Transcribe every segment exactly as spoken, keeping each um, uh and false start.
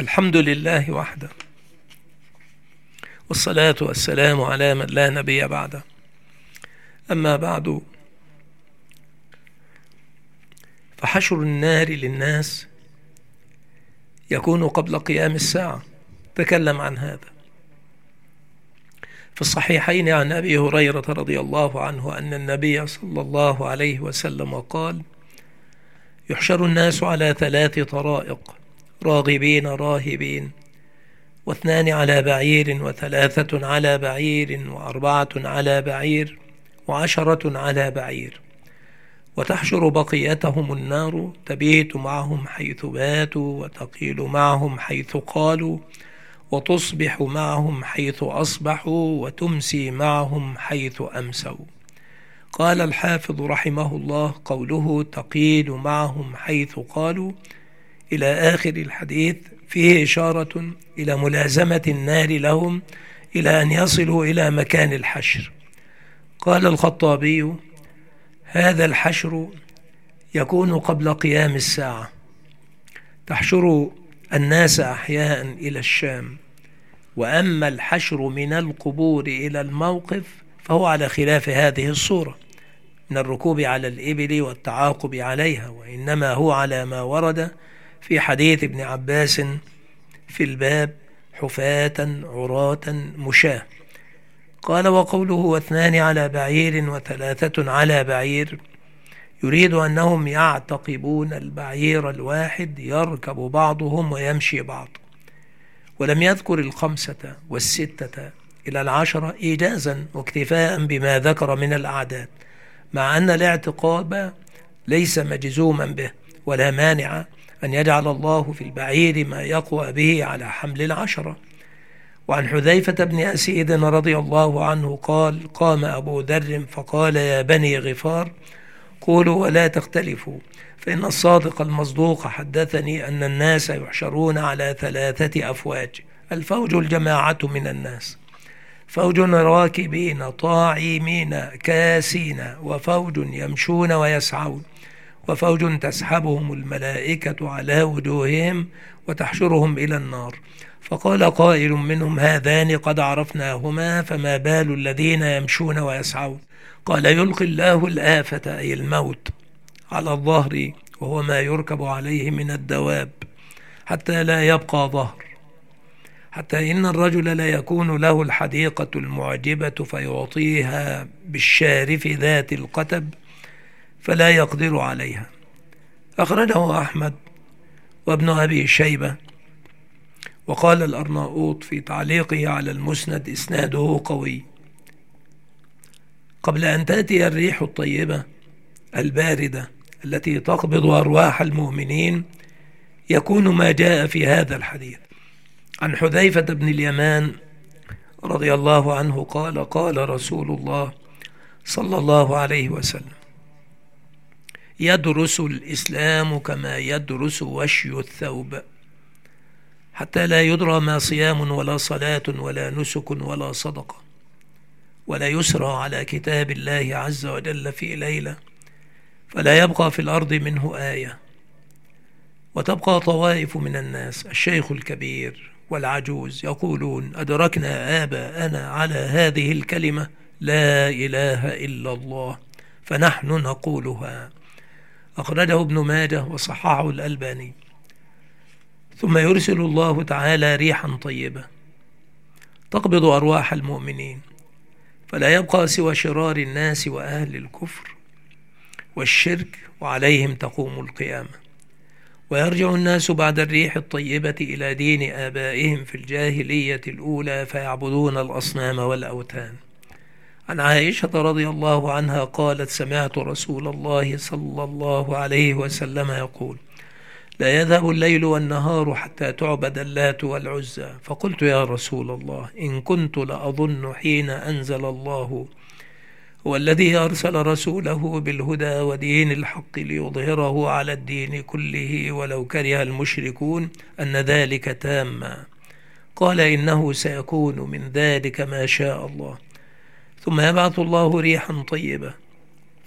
الحمد لله وحده، والصلاة والسلام على من لا نبي بعده. أما بعد، فحشر النار للناس يكون قبل قيام الساعة. تكلم عن هذا في الصحيحين عن أبي هريرة رضي الله عنه أن النبي صلى الله عليه وسلم قال: يحشر الناس على ثلاث طرائق، راغبين راهبين، واثنان على بعير، وثلاثة على بعير، وأربعة على بعير، وعشرة على بعير. وتحشر بقيتهم النار، تبيت معهم حيث باتوا، وتقيل معهم حيث قالوا، وتصبح معهم حيث أصبحوا، وتمسي معهم حيث أمسوا. قال الحافظ رحمه الله: قوله تقيل معهم حيث قالوا إلى آخر الحديث فيه إشارة إلى ملازمة النار لهم إلى أن يصلوا إلى مكان الحشر. قال الخطابي: هذا الحشر يكون قبل قيام الساعة، تحشر الناس أحياء إلى الشام. وأما الحشر من القبور إلى الموقف فهو على خلاف هذه الصورة من الركوب على الإبل والتعاقب عليها، وإنما هو على ما ورد في حديث ابن عباس في الباب: حفاة عراة مشاة. قال: وقوله واثنان على بعير وثلاثة على بعير يريد أنهم يعتقبون البعير الواحد، يركب بعضهم ويمشي بعض. ولم يذكر الخمسة والستة إلى العشرة إيجازا واكتفاء بما ذكر من الأعداد، مع أن الاعتقاب ليس مجزوما به، ولا مانع أن يجعل الله في البعير ما يقوى به على حمل العشرة. وعن حذيفة بن أسيد رضي الله عنه قال: قام أبو ذر فقال: يا بني غفار، قولوا ولا تختلفوا، فإن الصادق المصدوق حدثني أن الناس يحشرون على ثلاثة أفواج: الفوج الجماعة من الناس، فوج راكبين طاعمين كاسين، وفوج يمشون ويسعون، وفوج تسحبهم الملائكة على وجوههم وتحشرهم إلى النار. فقال قائل منهم: هذان قد عرفناهما، فما بال الذين يمشون ويسعون؟ قال: يلقي الله الآفة أي الموت على الظهر، وهو ما يركب عليه من الدواب، حتى لا يبقى ظهر، حتى إن الرجل لا يكون له الحديقة المعجبة فيعطيها بالشارف ذات القتب فلا يقدر عليها. أخرجه أحمد وابن أبي شيبة. وقال الأرناؤوط في تعليقه على المسند: إسناده قوي. قبل أن تأتي الريح الطيبة الباردة التي تقبض أرواح المؤمنين يكون ما جاء في هذا الحديث. عن حذيفة بن اليمان رضي الله عنه قال: قال رسول الله صلى الله عليه وسلم: يدرس الإسلام كما يدرس وشي الثوب، حتى لا يدرى ما صيام ولا صلاة ولا نسك ولا صدقة، ولا يسرى على كتاب الله عز وجل في ليلة فلا يبقى في الأرض منه آية. وتبقى طوائف من الناس، الشيخ الكبير والعجوز، يقولون: أدركنا آباءنا على هذه الكلمة لا إله إلا الله، فنحن نقولها. أخرجه ابن ماجه وصححه الألباني. ثم يرسل الله تعالى ريحا طيبة تقبض أرواح المؤمنين، فلا يبقى سوى شرار الناس وأهل الكفر والشرك، وعليهم تقوم القيامة. ويرجع الناس بعد الريح الطيبة إلى دين آبائهم في الجاهلية الأولى، فيعبدون الأصنام والأوثان. عن عائشة رضي الله عنها قالت: سمعت رسول الله صلى الله عليه وسلم يقول: لا يذهب الليل والنهار حتى تعبد اللات والعزى. فقلت: يا رسول الله، إن كنت لأظن حين أنزل الله هو الذي أرسل رسوله بالهدى ودين الحق ليظهره على الدين كله ولو كره المشركون أن ذلك تاما. قال: إنه سيكون من ذلك ما شاء الله. ثم يبعث الله ريحا طيبة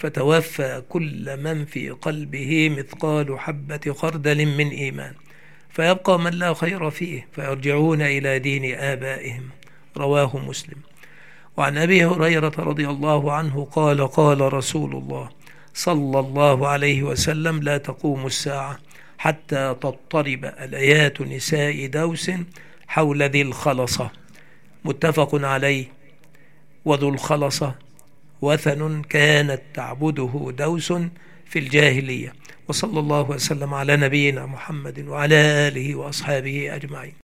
فتوفى كل من في قلبه مثقال حبة خردل من إيمان، فيبقى من لا خير فيه فيرجعون إلى دين آبائهم. رواه مسلم. وعن أبي هريرة رضي الله عنه قال قال رسول الله صلى الله عليه وسلم: لا تقوم الساعة حتى تضطرب الآيات نساء دوس حول ذي الخلصة. متفق عليه. وذو الخلصة وثن كانت تعبده دوس في الجاهلية. وصلى الله وسلم على نبينا محمد وعلى آله وأصحابه أجمعين.